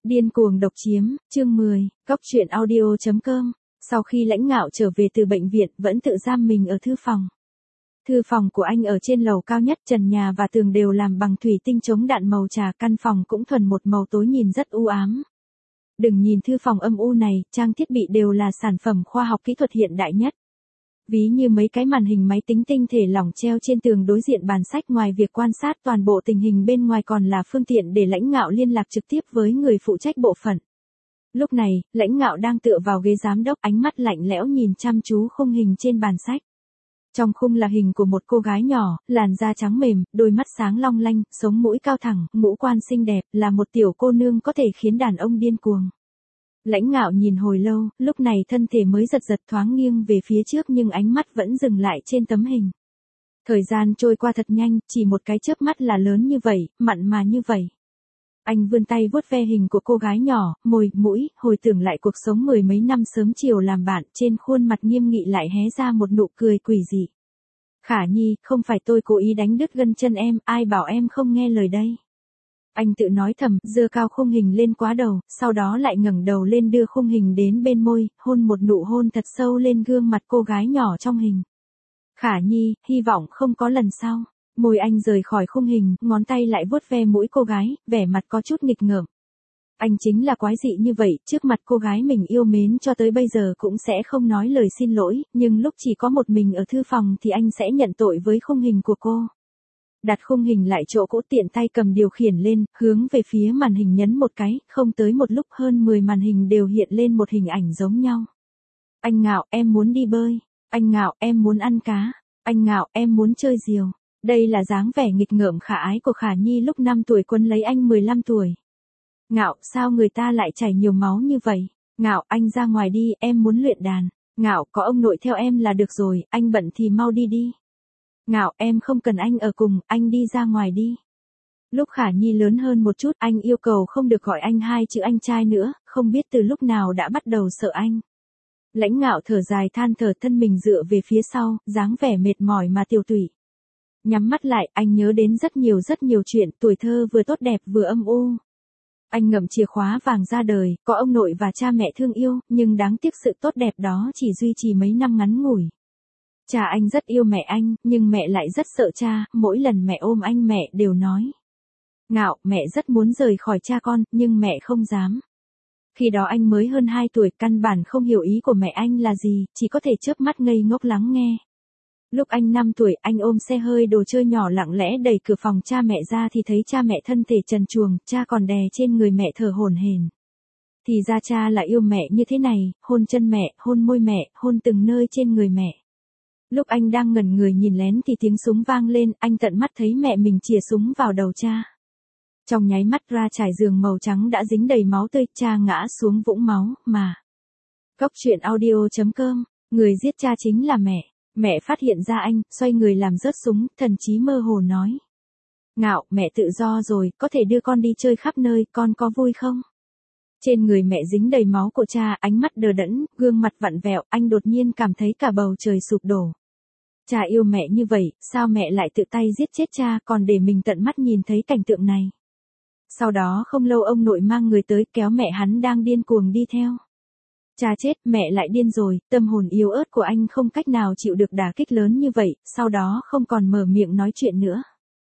Điên cuồng độc chiếm, chương 10, Cóc truyện audio.com. Sau khi Lãnh Ngạo trở về từ bệnh viện, vẫn tự giam mình ở thư phòng. Thư phòng của anh ở trên lầu cao nhất, trần nhà và tường đều làm bằng thủy tinh chống đạn màu trà, căn phòng cũng thuần một màu tối nhìn rất u ám. Đừng nhìn thư phòng âm u này, trang thiết bị đều là sản phẩm khoa học kỹ thuật hiện đại nhất. Ví như mấy cái màn hình máy tính tinh thể lỏng treo trên tường đối diện bàn sách, ngoài việc quan sát toàn bộ tình hình bên ngoài còn là phương tiện để Lãnh Ngạo liên lạc trực tiếp với người phụ trách bộ phận. Lúc này, Lãnh Ngạo đang tựa vào ghế giám đốc, ánh mắt lạnh lẽo nhìn chăm chú khung hình trên bàn sách. Trong khung là hình của một cô gái nhỏ, làn da trắng mềm, đôi mắt sáng long lanh, sống mũi cao thẳng, ngũ quan xinh đẹp, là một tiểu cô nương có thể khiến đàn ông điên cuồng. Lãnh Ngạo nhìn hồi lâu, lúc này thân thể mới giật giật thoáng nghiêng về phía trước nhưng ánh mắt vẫn dừng lại trên tấm hình. Thời gian trôi qua thật nhanh, chỉ một cái chớp mắt là lớn như vậy, mặn mà như vậy. Anh vươn tay vuốt ve hình của cô gái nhỏ, môi, mũi, hồi tưởng lại cuộc sống mười mấy năm sớm chiều làm bạn, trên khuôn mặt nghiêm nghị lại hé ra một nụ cười quỷ dị. Khả Nhi, không phải tôi cố ý đánh đứt gân chân em, ai bảo em không nghe lời đây. Anh tự nói thầm, giơ cao khung hình lên quá đầu, sau đó lại ngẩng đầu lên đưa khung hình đến bên môi, hôn một nụ hôn thật sâu lên gương mặt cô gái nhỏ trong hình. Khả Nhi, hy vọng không có lần sau. Môi anh rời khỏi khung hình, ngón tay lại vuốt ve mũi cô gái, vẻ mặt có chút nghịch ngợm. Anh chính là quái dị như vậy, trước mặt cô gái mình yêu mến cho tới bây giờ cũng sẽ không nói lời xin lỗi, nhưng lúc chỉ có một mình ở thư phòng thì anh sẽ nhận tội với khung hình của cô. Đặt khung hình lại chỗ cũ, tiện tay cầm điều khiển lên, hướng về phía màn hình nhấn một cái, không tới một lúc hơn 10 màn hình đều hiện lên một hình ảnh giống nhau. Anh Ngạo, em muốn đi bơi. Anh Ngạo, em muốn ăn cá. Anh Ngạo, em muốn chơi diều. Đây là dáng vẻ nghịch ngợm khả ái của Khả Nhi lúc 5 tuổi quấn lấy anh 15 tuổi. Ngạo, sao người ta lại chảy nhiều máu như vậy? Ngạo, anh ra ngoài đi, em muốn luyện đàn. Ngạo, có ông nội theo em là được rồi, anh bận thì mau đi đi. Ngạo, em không cần anh ở cùng, anh đi ra ngoài đi. Lúc Khả Nhi lớn hơn một chút, anh yêu cầu không được gọi anh hai chữ anh trai nữa, không biết từ lúc nào đã bắt đầu sợ anh. Lãnh Ngạo thở dài than thở, thân mình dựa về phía sau, dáng vẻ mệt mỏi mà tiêu tụy. Nhắm mắt lại, anh nhớ đến rất nhiều chuyện, tuổi thơ vừa tốt đẹp vừa âm u. Anh ngậm chìa khóa vàng ra đời, có ông nội và cha mẹ thương yêu, nhưng đáng tiếc sự tốt đẹp đó chỉ duy trì mấy năm ngắn ngủi. Cha anh rất yêu mẹ anh, nhưng mẹ lại rất sợ cha, mỗi lần mẹ ôm anh mẹ đều nói. Ngạo, mẹ rất muốn rời khỏi cha con, nhưng mẹ không dám. Khi đó anh mới hơn 2 tuổi, căn bản không hiểu ý của mẹ anh là gì, chỉ có thể chớp mắt ngây ngốc lắng nghe. Lúc anh 5 tuổi, anh ôm xe hơi đồ chơi nhỏ lặng lẽ đẩy cửa phòng cha mẹ ra thì thấy cha mẹ thân thể trần truồng, cha còn đè trên người mẹ thở hổn hển. Thì ra cha là yêu mẹ như thế này, hôn chân mẹ, hôn môi mẹ, hôn từng nơi trên người mẹ. Lúc anh đang ngẩn người nhìn lén thì tiếng súng vang lên, anh tận mắt thấy mẹ mình chĩa súng vào đầu cha. Trong nháy mắt ra trải giường màu trắng đã dính đầy máu tươi, cha ngã xuống vũng máu, mà. Cóc truyện audio.com, người giết cha chính là mẹ. Mẹ phát hiện ra anh, xoay người làm rớt súng, thần trí mơ hồ nói. Ngạo, mẹ tự do rồi, có thể đưa con đi chơi khắp nơi, con có vui không? Trên người mẹ dính đầy máu của cha, ánh mắt đờ đẫn, gương mặt vặn vẹo, anh đột nhiên cảm thấy cả bầu trời sụp đổ. Cha yêu mẹ như vậy, sao mẹ lại tự tay giết chết cha, còn để mình tận mắt nhìn thấy cảnh tượng này? Sau đó không lâu ông nội mang người tới, kéo mẹ hắn đang điên cuồng đi theo. Cha chết, mẹ lại điên rồi, tâm hồn yếu ớt của anh không cách nào chịu được đả kích lớn như vậy, sau đó không còn mở miệng nói chuyện nữa.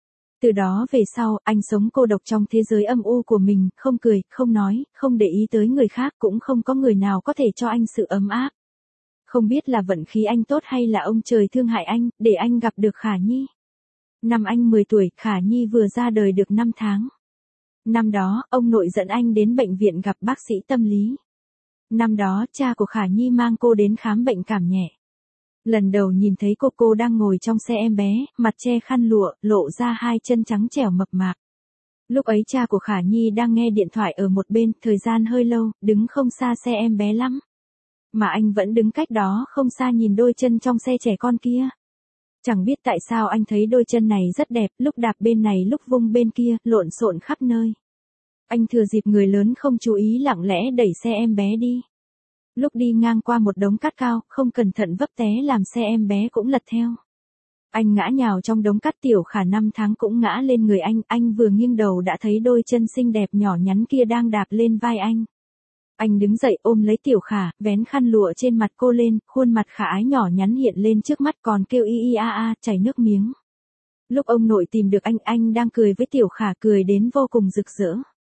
Từ đó về sau, anh sống cô độc trong thế giới âm u của mình, không cười, không nói, không để ý tới người khác, cũng không có người nào có thể cho anh sự ấm áp. Không biết là vận khí anh tốt hay là ông trời thương hại anh, để anh gặp được Khả Nhi. Năm anh 10 tuổi, Khả Nhi vừa ra đời được 5 tháng. Năm đó, ông nội dẫn anh đến bệnh viện gặp bác sĩ tâm lý. Năm đó, cha của Khả Nhi mang cô đến khám bệnh cảm nhẹ. Lần đầu nhìn thấy cô đang ngồi trong xe em bé, mặt che khăn lụa, lộ ra hai chân trắng trẻo mập mạp. Lúc ấy cha của Khả Nhi đang nghe điện thoại ở một bên, thời gian hơi lâu, đứng không xa xe em bé lắm. Mà anh vẫn đứng cách đó không xa nhìn đôi chân trong xe trẻ con kia. Chẳng biết tại sao anh thấy đôi chân này rất đẹp, lúc đạp bên này lúc vung bên kia, lộn xộn khắp nơi. Anh thừa dịp người lớn không chú ý lặng lẽ đẩy xe em bé đi. Lúc đi ngang qua một đống cát cao, không cẩn thận vấp té làm xe em bé cũng lật theo. Anh ngã nhào trong đống cát, Tiểu Khả 5 tháng cũng ngã lên người anh vừa nghiêng đầu đã thấy đôi chân xinh đẹp nhỏ nhắn kia đang đạp lên vai anh. Anh đứng dậy ôm lấy Tiểu Khả, vén khăn lụa trên mặt cô lên, khuôn mặt khả ái nhỏ nhắn hiện lên trước mắt còn kêu y y a a, chảy nước miếng. Lúc ông nội tìm được anh đang cười với Tiểu Khả, cười đến vô cùng rực rỡ.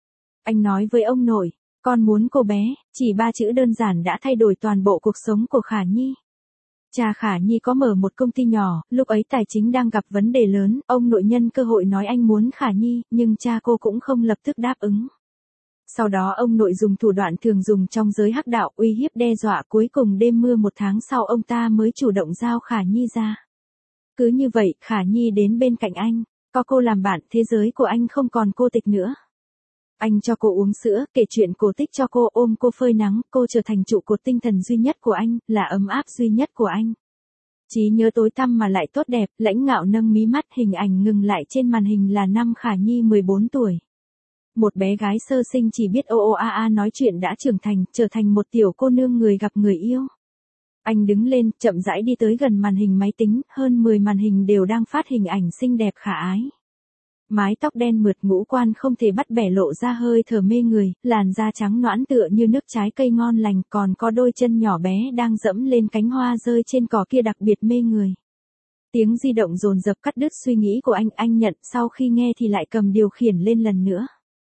Anh nói với ông nội, con muốn cô bé, chỉ 3 chữ đơn giản đã thay đổi toàn bộ cuộc sống của Khả Nhi. Cha Khả Nhi có mở một công ty nhỏ, lúc ấy tài chính đang gặp vấn đề lớn, ông nội nhân cơ hội nói anh muốn Khả Nhi, nhưng cha cô cũng không lập tức đáp ứng. Sau đó ông nội dùng thủ đoạn thường dùng trong giới hắc đạo, uy hiếp đe dọa, cuối cùng đêm mưa 1 tháng sau ông ta mới chủ động giao Khả Nhi ra. Cứ như vậy, Khả Nhi đến bên cạnh anh, có cô làm bạn, thế giới của anh không còn cô tịch nữa. Anh cho cô uống sữa, kể chuyện cổ tích cho cô, ôm cô phơi nắng, cô trở thành trụ cột tinh thần duy nhất của anh, là ấm áp duy nhất của anh. Trí nhớ tối tăm mà lại tốt đẹp, Lãnh Ngạo nâng mí mắt, hình ảnh ngừng lại trên màn hình là năm Khả Nhi 14 tuổi. Một bé gái sơ sinh chỉ biết ô ô a a nói chuyện đã trưởng thành, trở thành một tiểu cô nương người gặp người yêu. Anh đứng lên, chậm rãi đi tới gần màn hình máy tính, hơn 10 màn hình đều đang phát hình ảnh xinh đẹp khả ái. Mái tóc đen mượt, ngũ quan không thể bắt bẻ, lộ ra hơi thở mê người, làn da trắng nõn tựa như nước trái cây ngon lành, còn có đôi chân nhỏ bé đang dẫm lên cánh hoa rơi trên cỏ kia đặc biệt mê người. Tiếng di động dồn dập cắt đứt suy nghĩ của anh nhận, sau khi nghe thì lại cầm điều khiển lên lần nữa.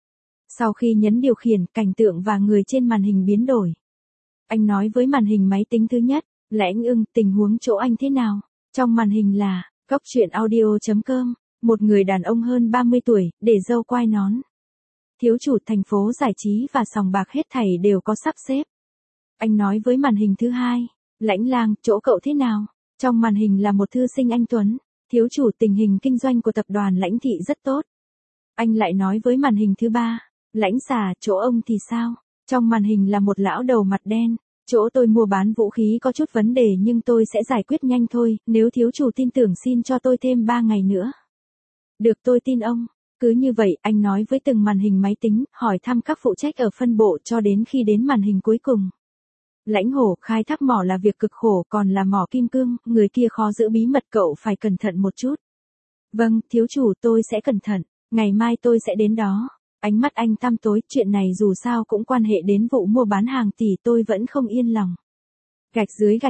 Sau khi nhấn điều khiển, cảnh tượng và người trên màn hình biến đổi. Anh nói với màn hình máy tính thứ nhất, Lãnh Ưng, tình huống chỗ anh thế nào? Trong màn hình là, gocchuyenaudio.com, một người đàn ông hơn 30 tuổi, để râu quai nón. Thiếu chủ thành phố giải trí và sòng bạc hết thảy đều có sắp xếp. Anh nói với màn hình thứ hai, Lãnh Lang, chỗ cậu thế nào? Trong màn hình là một thư sinh anh tuấn. Thiếu chủ, tình hình kinh doanh của tập đoàn Lãnh thị rất tốt. Anh lại nói với màn hình thứ ba, Lãnh Xà, chỗ ông thì sao? Trong màn hình là một lão đầu mặt đen. Chỗ tôi mua bán vũ khí có chút vấn đề nhưng tôi sẽ giải quyết nhanh thôi, nếu thiếu chủ tin tưởng xin cho tôi thêm 3 ngày nữa. Được, tôi tin ông. Cứ như vậy, anh nói với từng màn hình máy tính, hỏi thăm các phụ trách ở phân bộ cho đến khi đến màn hình cuối cùng. Lãnh Hổ, khai thác mỏ là việc cực khổ, còn là mỏ kim cương, người kia khó giữ bí mật, cậu phải cẩn thận một chút. Vâng, thiếu chủ, tôi sẽ cẩn thận, ngày mai tôi sẽ đến đó. Ánh mắt anh tăm tối, chuyện này dù sao cũng quan hệ đến vụ mua bán hàng tỷ, tôi vẫn không yên lòng. Gạch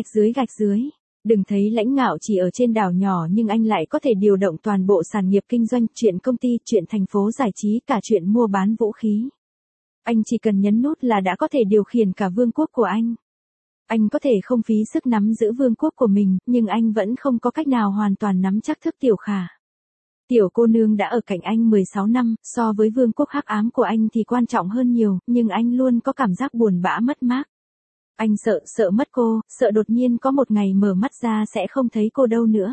dưới. Đừng thấy Lãnh Ngạo chỉ ở trên đảo nhỏ nhưng anh lại có thể điều động toàn bộ sản nghiệp kinh doanh, chuyện công ty, chuyện thành phố giải trí, cả chuyện mua bán vũ khí. Anh chỉ cần nhấn nút là đã có thể điều khiển cả vương quốc của anh. Anh có thể không phí sức nắm giữ vương quốc của mình, nhưng anh vẫn không có cách nào hoàn toàn nắm chắc thức Tiểu Khả. Tiểu cô nương đã ở cạnh anh 16 năm, so với vương quốc hắc ám của anh thì quan trọng hơn nhiều, nhưng anh luôn có cảm giác buồn bã mất mát. Anh sợ mất cô, sợ đột nhiên có một ngày mở mắt ra sẽ không thấy cô đâu nữa.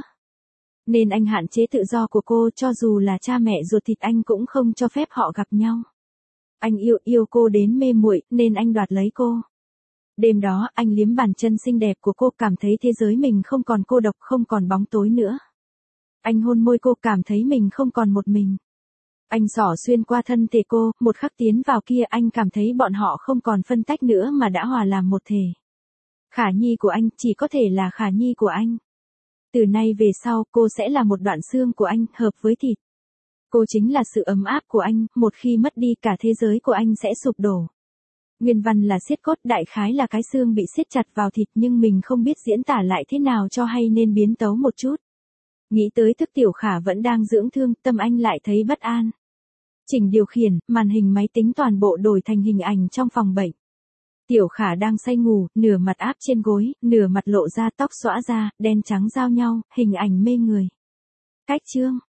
Nên anh hạn chế tự do của cô, cho dù là cha mẹ ruột thịt anh cũng không cho phép họ gặp nhau. Anh yêu cô đến mê muội, nên anh đoạt lấy cô. Đêm đó, anh liếm bàn chân xinh đẹp của cô, cảm thấy thế giới mình không còn cô độc, không còn bóng tối nữa. Anh hôn môi cô, cảm thấy mình không còn một mình. Anh xỏ xuyên qua thân thể cô, một khắc tiến vào kia anh cảm thấy bọn họ không còn phân tách nữa mà đã hòa làm một thể. Khả Nhi của anh chỉ có thể là Khả Nhi của anh. Từ nay về sau cô sẽ là một đoạn xương của anh, hợp với thịt. Cô chính là sự ấm áp của anh, một khi mất đi cả thế giới của anh sẽ sụp đổ. Nguyên văn là siết cốt, đại khái là cái xương bị siết chặt vào thịt nhưng mình không biết diễn tả lại thế nào cho hay nên biến tấu một chút. Nghĩ tới thức Tiểu Khả vẫn đang dưỡng thương, tâm anh lại thấy bất an. Chỉnh điều khiển, màn hình máy tính toàn bộ đổi thành hình ảnh trong phòng bệnh. Tiểu Khả đang say ngủ, nửa mặt áp trên gối, nửa mặt lộ ra, tóc xõa ra, đen trắng giao nhau, hình ảnh mê người. Cách chương